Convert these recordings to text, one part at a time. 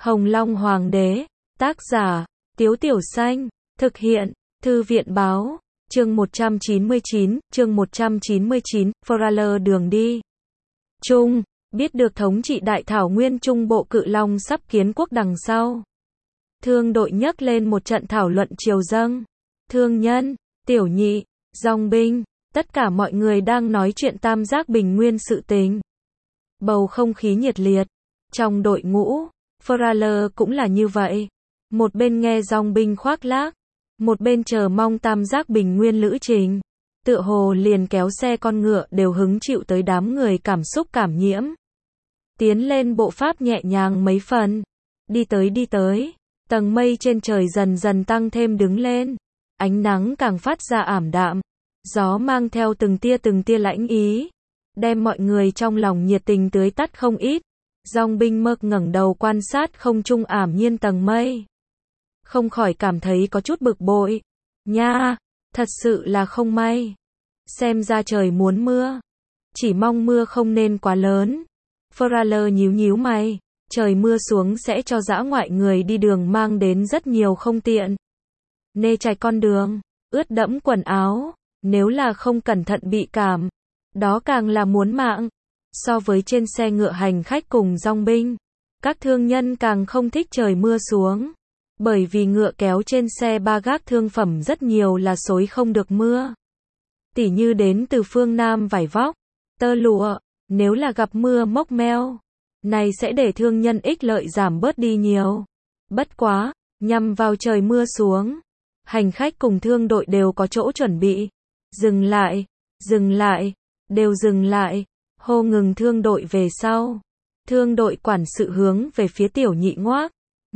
Hồng Long Hoàng đế, tác giả, Tiếu Tiểu Xanh, thực hiện, Thư viện Báo, chương 199, Foraler đường đi. Trung, biết được thống trị đại thảo nguyên Trung Bộ Cự Long sắp kiến quốc đằng sau. Thương đội nhấc lên một trận thảo luận triều dâng. Thương nhân, tiểu nhị, dòng binh, tất cả mọi người đang nói chuyện tam giác bình nguyên sự tình. Bầu không khí nhiệt liệt. Trong đội ngũ, Foraler cũng là như vậy. Một bên nghe dòng binh khoác lác, một bên chờ mong tam giác bình nguyên lữ trình. Tựa hồ liền kéo xe con ngựa đều hứng chịu tới đám người cảm xúc cảm nhiễm. Tiến lên bộ pháp nhẹ nhàng mấy phần. Đi tới. Tầng mây trên trời dần dần tăng thêm đứng lên. Ánh nắng càng phát ra ảm đạm. Gió mang theo từng tia lãnh ý. Đem mọi người trong lòng nhiệt tình tưới tắt không ít. Dòng binh mơ ngẩng đầu quan sát không trung ảm nhiên tầng mây. Không khỏi cảm thấy có chút bực bội. Nha, thật sự là không may. Xem ra trời muốn mưa. Chỉ mong mưa không nên quá lớn. Foraler nhíu mày. Trời mưa xuống sẽ cho dã ngoại người đi đường mang đến rất nhiều không tiện. Nê chạch con đường, ướt đẫm quần áo. Nếu là không cẩn thận bị cảm, đó càng là muốn mạng. So với trên xe ngựa hành khách cùng dòng binh, các thương nhân càng không thích trời mưa xuống. Bởi vì ngựa kéo trên xe ba gác thương phẩm rất nhiều là xối không được mưa. Tỉ như đến từ phương Nam vải vóc, tơ lụa, nếu là gặp mưa mốc meo, này sẽ để thương nhân ích lợi giảm bớt đi nhiều. Bất quá, nhằm vào trời mưa xuống, hành khách cùng thương đội đều có chỗ chuẩn bị. Dừng lại, đều dừng lại, hô ngừng thương đội về sau. Thương đội quản sự hướng về phía tiểu nhị ngoác.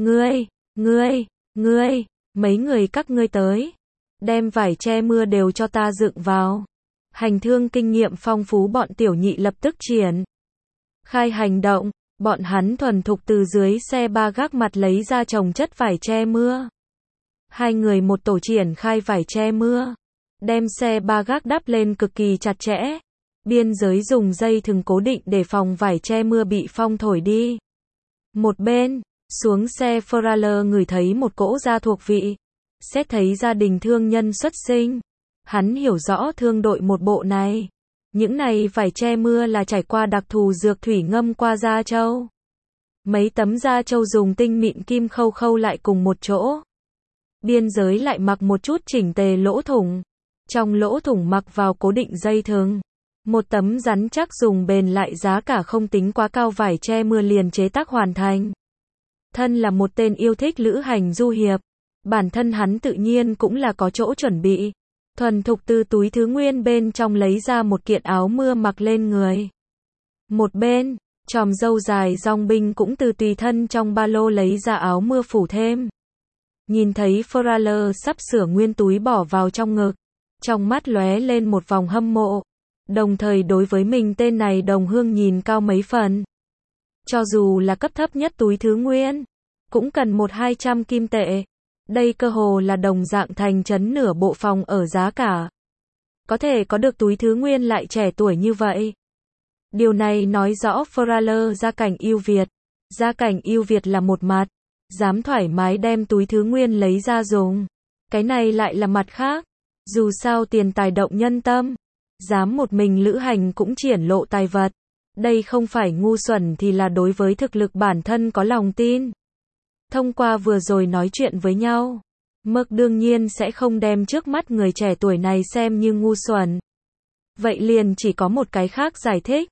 Ngươi, mấy người các ngươi tới. Đem vải che mưa đều cho ta dựng vào. Hành thương kinh nghiệm phong phú bọn tiểu nhị lập tức triển khai hành động. Bọn hắn thuần thục từ dưới xe ba gác mặt lấy ra chồng chất vải che mưa. Hai người một tổ triển khai vải che mưa. Đem xe ba gác đắp lên cực kỳ chặt chẽ. Biên giới dùng dây thừng cố định để phòng vải che mưa bị phong thổi đi. Một bên, xuống xe Foraler ngửi thấy một cỗ da thuộc vị. Xét thấy gia đình thương nhân xuất sinh. Hắn hiểu rõ thương đội một bộ này. Những này vải che mưa là trải qua đặc thù dược thủy ngâm qua da trâu. Mấy tấm da trâu dùng tinh mịn kim khâu lại cùng một chỗ. Biên giới lại mặc một chút chỉnh tề lỗ thủng. Trong lỗ thủng mặc vào cố định dây thừng. Một tấm rắn chắc dùng bền lại giá cả không tính quá cao vải che mưa liền chế tác hoàn thành. Thân là một tên yêu thích lữ hành du hiệp. Bản thân hắn tự nhiên cũng là có chỗ chuẩn bị. Thuần thục từ túi thứ nguyên bên trong lấy ra một kiện áo mưa mặc lên người. Một bên, chòm râu dài dòng binh cũng từ tùy thân trong ba lô lấy ra áo mưa phủ thêm. Nhìn thấy Foraler sắp sửa nguyên túi bỏ vào trong ngực. Trong mắt lóe lên một vòng hâm mộ. Đồng thời đối với mình tên này đồng hương nhìn cao mấy phần. Cho dù là cấp thấp nhất túi thứ nguyên, cũng cần 100-200 kim tệ. Đây cơ hồ là đồng dạng thành trấn nửa bộ phòng ở giá cả. Có thể có được túi thứ nguyên lại trẻ tuổi như vậy. Điều này nói rõ Foraler gia cảnh ưu việt. Gia cảnh ưu việt là một mặt. Dám thoải mái đem túi thứ nguyên lấy ra dùng. Cái này lại là mặt khác. Dù sao tiền tài động nhân tâm. Dám một mình lữ hành cũng triển lộ tài vật. Đây không phải ngu xuẩn thì là đối với thực lực bản thân có lòng tin. Thông qua vừa rồi nói chuyện với nhau, Mực đương nhiên sẽ không đem trước mắt người trẻ tuổi này xem như ngu xuẩn. Vậy liền chỉ có một cái khác giải thích.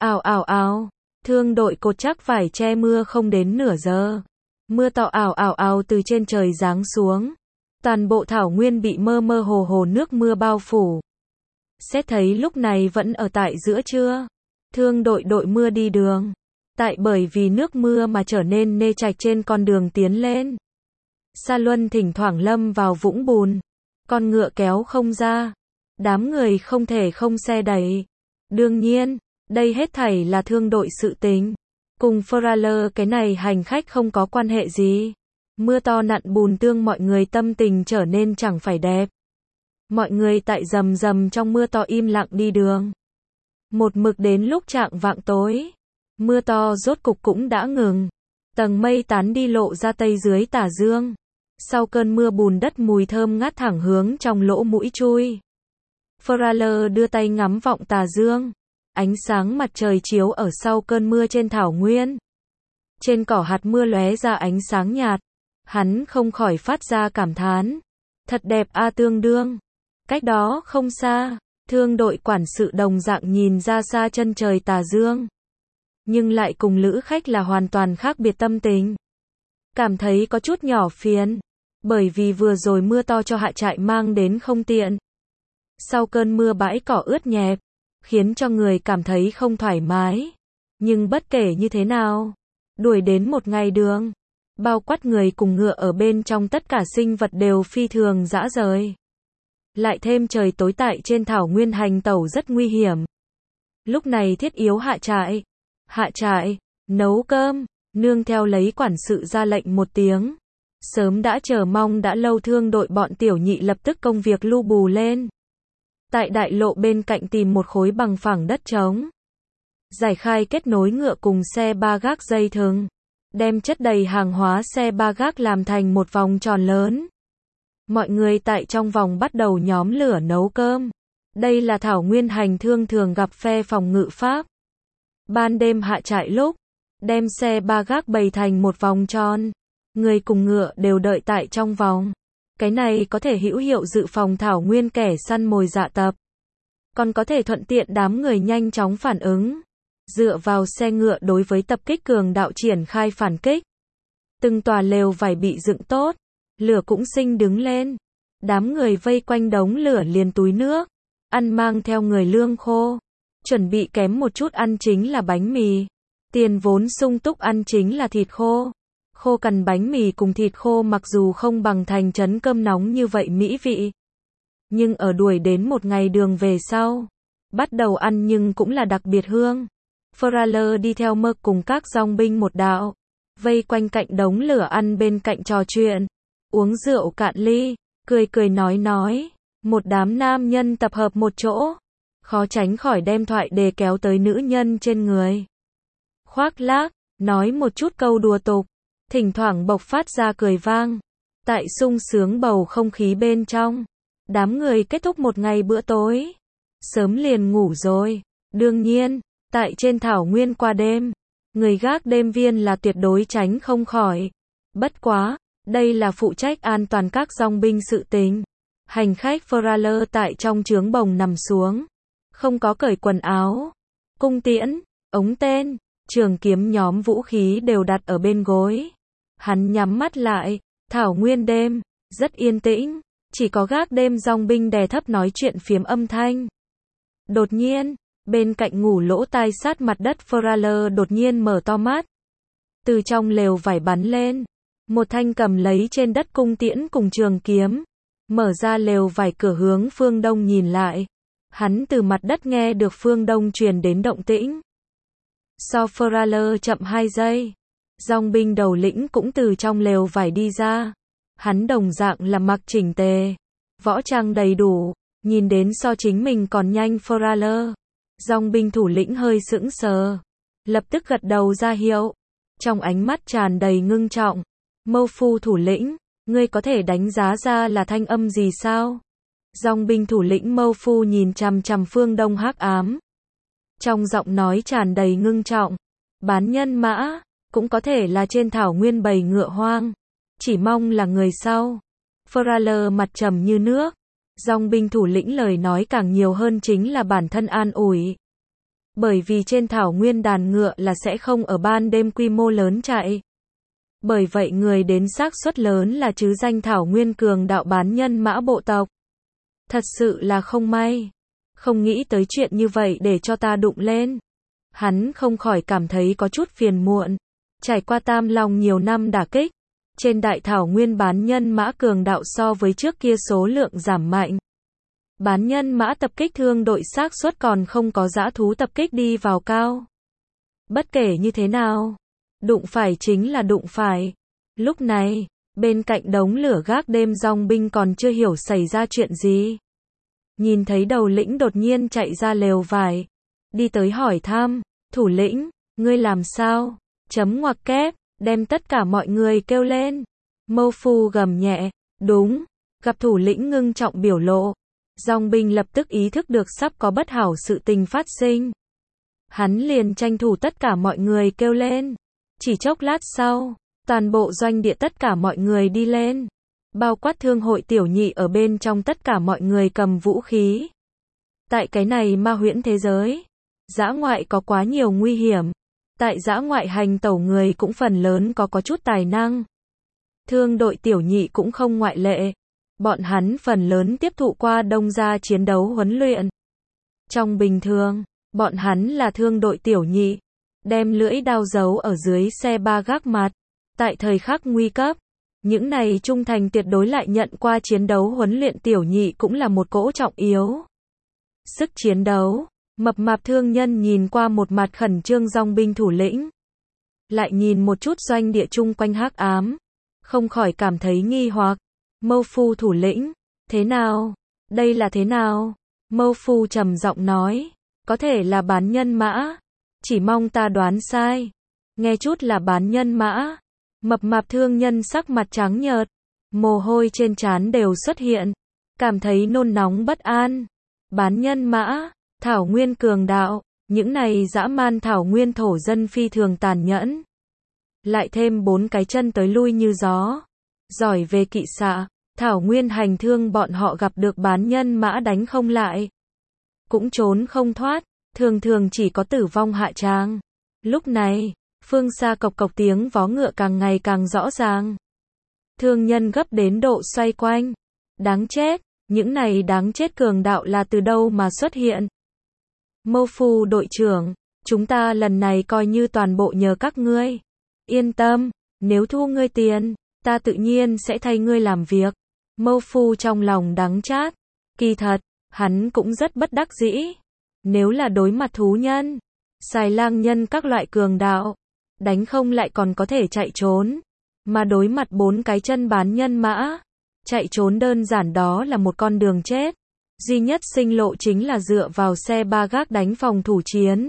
Ào, thương đội cột chắc vải che mưa không đến nửa giờ. Mưa to ào từ trên trời giáng xuống. Toàn bộ thảo nguyên bị mơ hồ nước mưa bao phủ. Xét thấy lúc này vẫn ở tại giữa trưa. Thương đội mưa đi đường. Tại bởi vì nước mưa mà trở nên nê chạch trên con đường tiến lên. Sa luân thỉnh thoảng lâm vào vũng bùn. Con ngựa kéo không ra. Đám người không thể không xe đẩy. Đương nhiên, đây hết thảy là thương đội sự tình. Cùng Foraler cái này hành khách không có quan hệ gì. Mưa to nặn bùn tương mọi người tâm tình trở nên chẳng phải đẹp. Mọi người tại rầm trong mưa to im lặng đi đường. Một mực đến lúc chạng vạng tối. Mưa to rốt cục cũng đã ngừng. Tầng mây tán đi lộ ra tây dưới tà dương. Sau cơn mưa bùn đất mùi thơm ngát thẳng hướng trong lỗ mũi chui. Foraler đưa tay ngắm vọng tà dương. Ánh sáng mặt trời chiếu ở sau cơn mưa trên thảo nguyên. Trên cỏ hạt mưa lóe ra ánh sáng nhạt. Hắn không khỏi phát ra cảm thán. Thật đẹp a tương đương. Cách đó không xa, thương đội quản sự đồng dạng nhìn ra xa chân trời tà dương. Nhưng lại cùng lữ khách là hoàn toàn khác biệt tâm tình. Cảm thấy có chút nhỏ phiền. Bởi vì vừa rồi mưa to cho hạ trại mang đến không tiện. Sau cơn mưa bãi cỏ ướt nhẹp, khiến cho người cảm thấy không thoải mái. Nhưng bất kể như thế nào, đuổi đến một ngày đường, bao quát người cùng ngựa ở bên trong tất cả sinh vật đều phi thường dã rời. Lại thêm trời tối tại trên thảo nguyên hành tẩu rất nguy hiểm. Lúc này thiết yếu hạ trại, nấu cơm, nương theo lấy quản sự ra lệnh một tiếng. Sớm đã chờ mong đã lâu thương đội bọn tiểu nhị lập tức công việc lu bù lên. Tại đại lộ bên cạnh tìm một khối bằng phẳng đất trống. Giải khai kết nối ngựa cùng xe ba gác dây thừng. Đem chất đầy hàng hóa xe ba gác làm thành một vòng tròn lớn. Mọi người tại trong vòng bắt đầu nhóm lửa nấu cơm. Đây là thảo nguyên hành thương thường gặp phe phòng ngự Pháp. Ban đêm hạ trại lúc, đem xe ba gác bày thành một vòng tròn. Người cùng ngựa đều đợi tại trong vòng. Cái này có thể hữu hiệu dự phòng thảo nguyên kẻ săn mồi dạ tập. Còn có thể thuận tiện đám người nhanh chóng phản ứng. Dựa vào xe ngựa đối với tập kích cường đạo triển khai phản kích. Từng tòa lều vải bị dựng tốt. Lửa cũng sinh đứng lên. Đám người vây quanh đống lửa liền túi nước. Ăn mang theo người lương khô. Chuẩn bị kém một chút ăn chính là bánh mì. Tiền vốn sung túc ăn chính là thịt khô. Khô cằn bánh mì cùng thịt khô mặc dù không bằng thành trấn cơm nóng như vậy mỹ vị. Nhưng ở đuổi đến một ngày đường về sau. Bắt đầu ăn nhưng cũng là đặc biệt hương. Foraler đi theo Mơ cùng các dòng binh một đạo. Vây quanh cạnh đống lửa ăn bên cạnh trò chuyện. Uống rượu cạn ly. Cười nói. Một đám nam nhân tập hợp một chỗ. Khó tránh khỏi đem thoại đề kéo tới nữ nhân trên người. Khoác lác, nói một chút câu đùa tục. Thỉnh thoảng bộc phát ra cười vang. Tại sung sướng bầu không khí bên trong. Đám người kết thúc một ngày bữa tối. Sớm liền ngủ rồi. Đương nhiên, tại trên thảo nguyên qua đêm. Người gác đêm viên là tuyệt đối tránh không khỏi. Bất quá, đây là phụ trách an toàn các dòng binh sự tình. Hành khách Foraler tại trong trướng bồng nằm xuống. Không có cởi quần áo. Cung tiễn, ống tên, trường kiếm nhóm vũ khí đều đặt ở bên gối. Hắn nhắm mắt lại, thảo nguyên đêm, rất yên tĩnh, chỉ có gác đêm dòng binh đè thấp nói chuyện phiếm âm thanh. Đột nhiên, bên cạnh ngủ lỗ tai sát mặt đất Foraler đột nhiên mở to mắt. Từ trong lều vải bắn lên, một thanh cầm lấy trên đất cung tiễn cùng trường kiếm. Mở ra lều vải cửa hướng phương đông nhìn lại. Hắn từ mặt đất nghe được phương đông truyền đến động tĩnh. So Foraler chậm 2 giây. Dòng binh đầu lĩnh cũng từ trong lều vải đi ra. Hắn đồng dạng là mặc chỉnh tề. Võ trang đầy đủ. Nhìn đến so chính mình còn nhanh Foraler. Dòng binh thủ lĩnh hơi sững sờ. Lập tức gật đầu ra hiệu. Trong ánh mắt tràn đầy ngưng trọng. Mâu phu thủ lĩnh, ngươi có thể đánh giá ra là thanh âm gì sao? Dòng binh thủ lĩnh Mâu phu nhìn chằm chằm phương đông hắc ám. Trong giọng nói tràn đầy ngưng trọng. Bán nhân mã, cũng có thể là trên thảo nguyên bầy ngựa hoang. Chỉ mong là người sau. Foraler mặt trầm như nước. Dòng binh thủ lĩnh lời nói càng nhiều hơn chính là bản thân an ủi. Bởi vì trên thảo nguyên đàn ngựa là sẽ không ở ban đêm quy mô lớn chạy. Bởi vậy người đến xác suất lớn là chứ danh thảo nguyên cường đạo bán nhân mã bộ tộc. Thật sự là không may. Không nghĩ tới chuyện như vậy để cho ta đụng lên. Hắn không khỏi cảm thấy có chút phiền muộn. Trải qua Tam Long nhiều năm đả kích. Trên đại thảo nguyên bán nhân mã cường đạo so với trước kia số lượng giảm mạnh. Bán nhân mã tập kích thương đội xác suất còn không có dã thú tập kích đi vào cao. Bất kể như thế nào, đụng phải chính là đụng phải. Lúc này, bên cạnh đống lửa gác đêm dòng binh còn chưa hiểu xảy ra chuyện gì. Nhìn thấy đầu lĩnh đột nhiên chạy ra lều vải. Đi tới hỏi thăm, thủ lĩnh, ngươi làm sao? Chấm ngoặc kép, đem tất cả mọi người kêu lên. Mâu Phu gầm nhẹ, đúng, gặp thủ lĩnh ngưng trọng biểu lộ. Dòng binh lập tức ý thức được sắp có bất hảo sự tình phát sinh. Hắn liền tranh thủ tất cả mọi người kêu lên. Chỉ chốc lát sau, toàn bộ doanh địa tất cả mọi người đi lên. Bao quát thương hội tiểu nhị ở bên trong tất cả mọi người cầm vũ khí. Tại cái này ma huyễn thế giới, dã ngoại có quá nhiều nguy hiểm. Tại dã ngoại hành tẩu người cũng phần lớn có chút tài năng. Thương đội tiểu nhị cũng không ngoại lệ. Bọn hắn phần lớn tiếp thụ qua Đông gia chiến đấu huấn luyện. Trong bình thường, bọn hắn là thương đội tiểu nhị, đem lưỡi đao giấu ở dưới xe ba gác mặt. Tại thời khắc nguy cấp, những này trung thành tuyệt đối lại nhận qua chiến đấu huấn luyện tiểu nhị cũng là một cỗ trọng yếu. Sức chiến đấu, mập mạp thương nhân nhìn qua một mặt khẩn trương dòng binh thủ lĩnh. Lại nhìn một chút doanh địa chung quanh hắc ám, không khỏi cảm thấy nghi hoặc. Mâu Phu thủ lĩnh, thế nào? Đây là thế nào? Mâu Phu trầm giọng nói, có thể là bán nhân mã, chỉ mong ta đoán sai. Nghe chút là bán nhân mã, mập mạp thương nhân sắc mặt trắng nhợt, mồ hôi trên trán đều xuất hiện, cảm thấy nôn nóng bất an. Bán nhân mã, thảo nguyên cường đạo, những này dã man thảo nguyên thổ dân phi thường tàn nhẫn. Lại thêm 4 cái chân tới lui như gió, giỏi về kỵ xạ, thảo nguyên hành thương bọn họ gặp được bán nhân mã đánh không lại, cũng trốn không thoát, thường thường chỉ có tử vong hạ tràng. Lúc này, phương xa cộc cộc tiếng vó ngựa càng ngày càng rõ ràng. Thương nhân gấp đến độ xoay quanh. Đáng chết, những này đáng chết cường đạo là từ đâu mà xuất hiện? Mâu Phu đội trưởng, chúng ta lần này coi như toàn bộ nhờ các ngươi. Yên tâm, nếu thu ngươi tiền, ta tự nhiên sẽ thay ngươi làm việc. Mâu Phu trong lòng đắng chát. Kỳ thật, hắn cũng rất bất đắc dĩ. Nếu là đối mặt thú nhân, xài lang nhân các loại cường đạo, đánh không lại còn có thể chạy trốn. Mà đối mặt 4 cái chân bán nhân mã, chạy trốn đơn giản đó là một con đường chết. Duy nhất sinh lộ chính là dựa vào xe ba gác đánh phòng thủ chiến.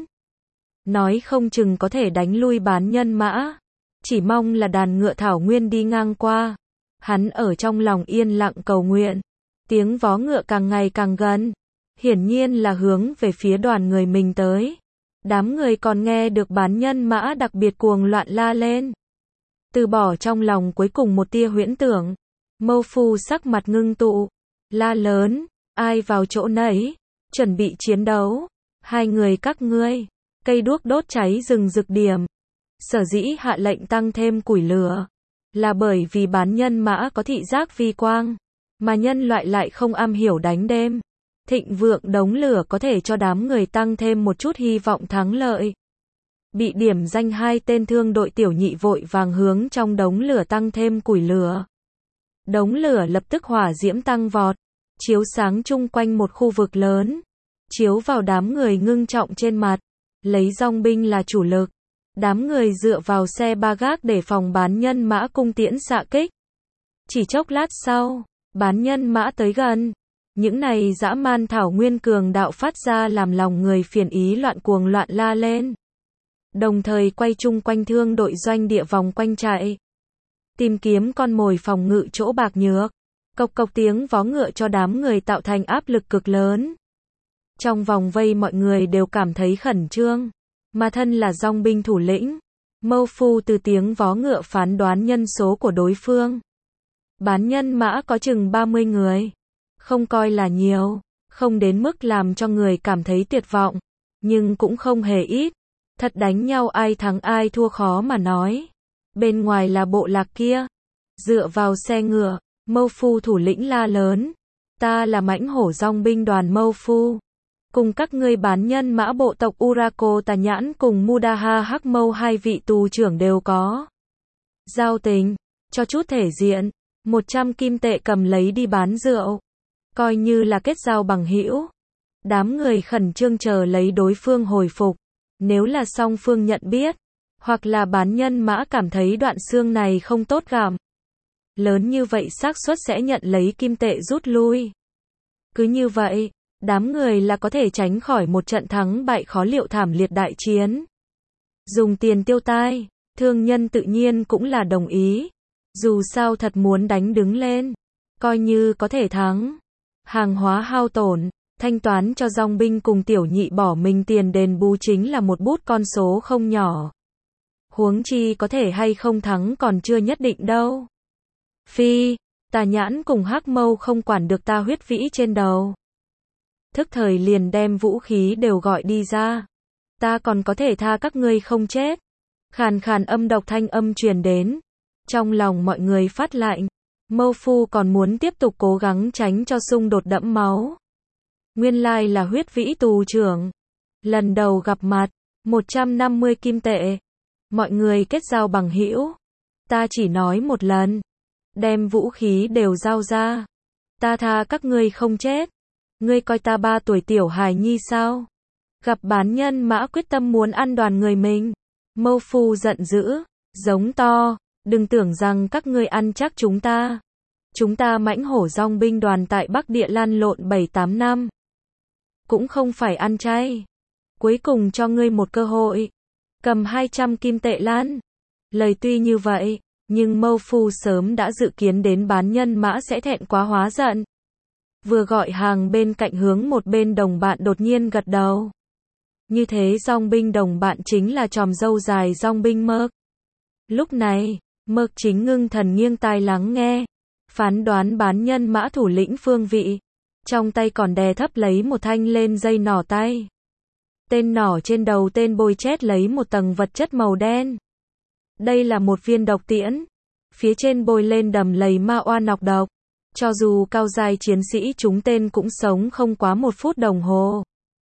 Nói không chừng có thể đánh lui bán nhân mã. Chỉ mong là đàn ngựa thảo nguyên đi ngang qua. Hắn ở trong lòng yên lặng cầu nguyện. Tiếng vó ngựa càng ngày càng gần. Hiển nhiên là hướng về phía đoàn người mình tới. Đám người còn nghe được bán nhân mã đặc biệt cuồng loạn la lên. Từ bỏ trong lòng cuối cùng một tia huyễn tưởng. Mâu Phu sắc mặt ngưng tụ. La lớn, ai vào chỗ nấy, chuẩn bị chiến đấu. 2 người các ngươi, cây đuốc đốt cháy rừng rực điểm. Sở dĩ hạ lệnh tăng thêm củi lửa, là bởi vì bán nhân mã có thị giác vi quang, mà nhân loại lại không am hiểu đánh đêm. Thịnh vượng đống lửa có thể cho đám người tăng thêm một chút hy vọng thắng lợi. Bị điểm danh 2 tên thương đội tiểu nhị vội vàng hướng trong đống lửa tăng thêm củi lửa. Đống lửa lập tức hỏa diễm tăng vọt, chiếu sáng chung quanh một khu vực lớn, chiếu vào đám người ngưng trọng trên mặt, lấy dòng binh là chủ lực. Đám người dựa vào xe ba gác để phòng bán nhân mã cung tiễn xạ kích. Chỉ chốc lát sau, bán nhân mã tới gần. Những này dã man thảo nguyên cường đạo phát ra làm lòng người phiền ý loạn cuồng loạn la lên. Đồng thời quay chung quanh thương đội doanh địa vòng quanh chạy. Tìm kiếm con mồi phòng ngự chỗ bạc nhược. Cộc cộc tiếng vó ngựa cho đám người tạo thành áp lực cực lớn. Trong vòng vây mọi người đều cảm thấy khẩn trương. Mà thân là dòng binh thủ lĩnh, Mâu Phu từ tiếng vó ngựa phán đoán nhân số của đối phương. Bán nhân mã có chừng 30 người. Không coi là nhiều, không đến mức làm cho người cảm thấy tuyệt vọng, nhưng cũng không hề ít. Thật đánh nhau ai thắng ai thua khó mà nói. Bên ngoài là bộ lạc kia. Dựa vào xe ngựa, Mâu Phu thủ lĩnh la lớn. Ta là mãnh hổ dòng binh đoàn Mâu Phu. Cùng các ngươi bán nhân mã bộ tộc Urako Tà Nhãn cùng Mudaha Hắc Mâu 2 vị tù trưởng đều có giao tình, cho chút thể diện, 100 kim tệ cầm lấy đi bán rượu, coi như là kết giao bằng hữu. Đám người khẩn trương chờ lấy đối phương hồi phục, nếu là song phương nhận biết, hoặc là bán nhân mã cảm thấy đoạn xương này không tốt gặm, lớn như vậy xác suất sẽ nhận lấy kim tệ rút lui. Cứ như vậy, đám người là có thể tránh khỏi một trận thắng bại khó liệu thảm liệt đại chiến. Dùng tiền tiêu tai, Thương nhân tự nhiên cũng là đồng ý. Dù sao thật muốn đánh đứng lên, coi như có thể thắng. Hàng hóa hao tổn, thanh toán cho dòng binh cùng tiểu nhị bỏ mình tiền đền bù chính là một bút con số không nhỏ. Huống chi có thể hay không thắng còn chưa nhất định đâu. Phi, Tà Nhãn cùng Hắc Mâu không quản được ta huyết vĩ trên đầu. Thức thời liền đem vũ khí đều gọi đi ra. Ta còn có thể tha các ngươi không chết. Khàn khàn âm độc thanh âm truyền đến. Trong lòng mọi người phát lạnh. Mâu phu còn muốn tiếp tục cố gắng tránh cho xung đột đẫm máu. Nguyên lai là huyết vĩ tù trưởng. Lần đầu gặp mặt, 150 kim tệ. Mọi người kết giao bằng hữu. Ta chỉ nói một lần. Đem vũ khí đều giao ra. Ta tha các ngươi không chết. Ngươi coi ta 3 tuổi tiểu hài nhi sao? Gặp bán nhân mã quyết tâm muốn ăn đoàn người mình. Mâu phu giận dữ, giống to. Đừng tưởng rằng các ngươi ăn chắc chúng ta. Chúng ta mãnh hổ dòng binh đoàn tại Bắc Địa lăn lộn 7-8 năm. Cũng không phải ăn chay. Cuối cùng cho ngươi một cơ hội. Cầm 200 kim tệ lan. Lời tuy như vậy, nhưng mâu phu sớm đã dự kiến đến bán nhân mã sẽ thẹn quá hóa giận. Vừa gọi hàng bên cạnh hướng một bên đồng bạn đột nhiên gật đầu. Như thế dòng binh đồng bạn chính là tròm râu dài dòng binh Mơ. Lúc này, Mơ chính ngưng thần nghiêng tai lắng nghe. Phán đoán bán nhân mã thủ lĩnh phương vị. Trong tay còn đè thấp lấy một thanh lên dây nỏ tay. Tên nỏ trên đầu tên bôi chét lấy một tầng vật chất màu đen. Đây là một viên độc tiễn. Phía trên bôi lên đầm lầy ma oan nọc độc. Cho dù cao giai chiến sĩ chúng tên cũng sống không quá 1 phút đồng hồ.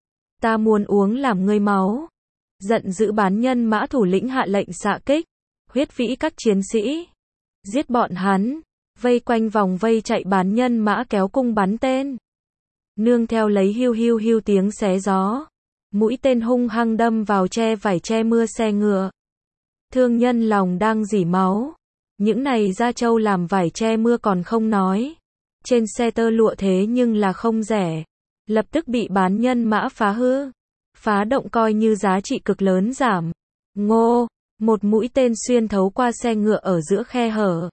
Ta muốn uống làm ngươi máu. Giận dữ bán nhân mã thủ lĩnh hạ lệnh xạ kích. Huyết vĩ các chiến sĩ. Giết bọn hắn. Vây quanh vòng vây chạy bán nhân mã kéo cung bắn tên. Nương theo lấy hiu hiu hiu tiếng xé gió. Mũi tên hung hăng đâm vào che vải che mưa xe ngựa. Thương nhân lòng đang rỉ máu. Những này da trâu làm vải che mưa còn không nói. Trên xe tơ lụa thế nhưng là không rẻ. Lập tức bị bán nhân mã phá hư. Phá động coi như giá trị cực lớn giảm. Ngô, một mũi tên xuyên thấu qua xe ngựa ở giữa khe hở.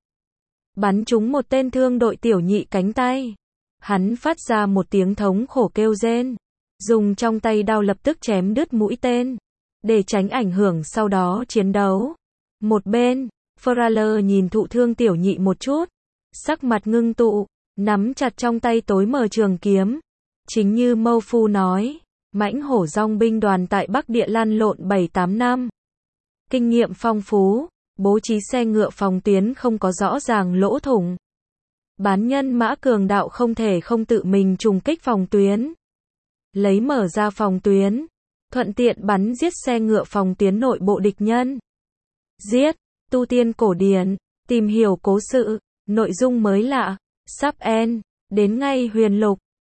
Bắn trúng một tên thương đội tiểu nhị cánh tay. Hắn phát ra một tiếng thống khổ kêu rên. Dùng trong tay đao lập tức chém đứt mũi tên. Để tránh ảnh hưởng sau đó chiến đấu. Một bên, Ferraler nhìn thụ thương tiểu nhị một chút. Sắc mặt ngưng tụ, nắm chặt trong tay tối mờ trường kiếm. Chính như mâu phu nói, mãnh hổ dòng binh đoàn tại Bắc Địa lăn lộn 7-8 năm. Kinh nghiệm phong phú, bố trí xe ngựa phòng tuyến không có rõ ràng lỗ thủng. Bán nhân mã cường đạo không thể không tự mình trùng kích phòng tuyến. Lấy mở ra phòng tuyến, thuận tiện bắn giết xe ngựa phòng tuyến nội bộ địch nhân. Giết, tu tiên cổ điển, tìm hiểu cố sự, nội dung mới lạ, sub en, đến ngay huyền lục.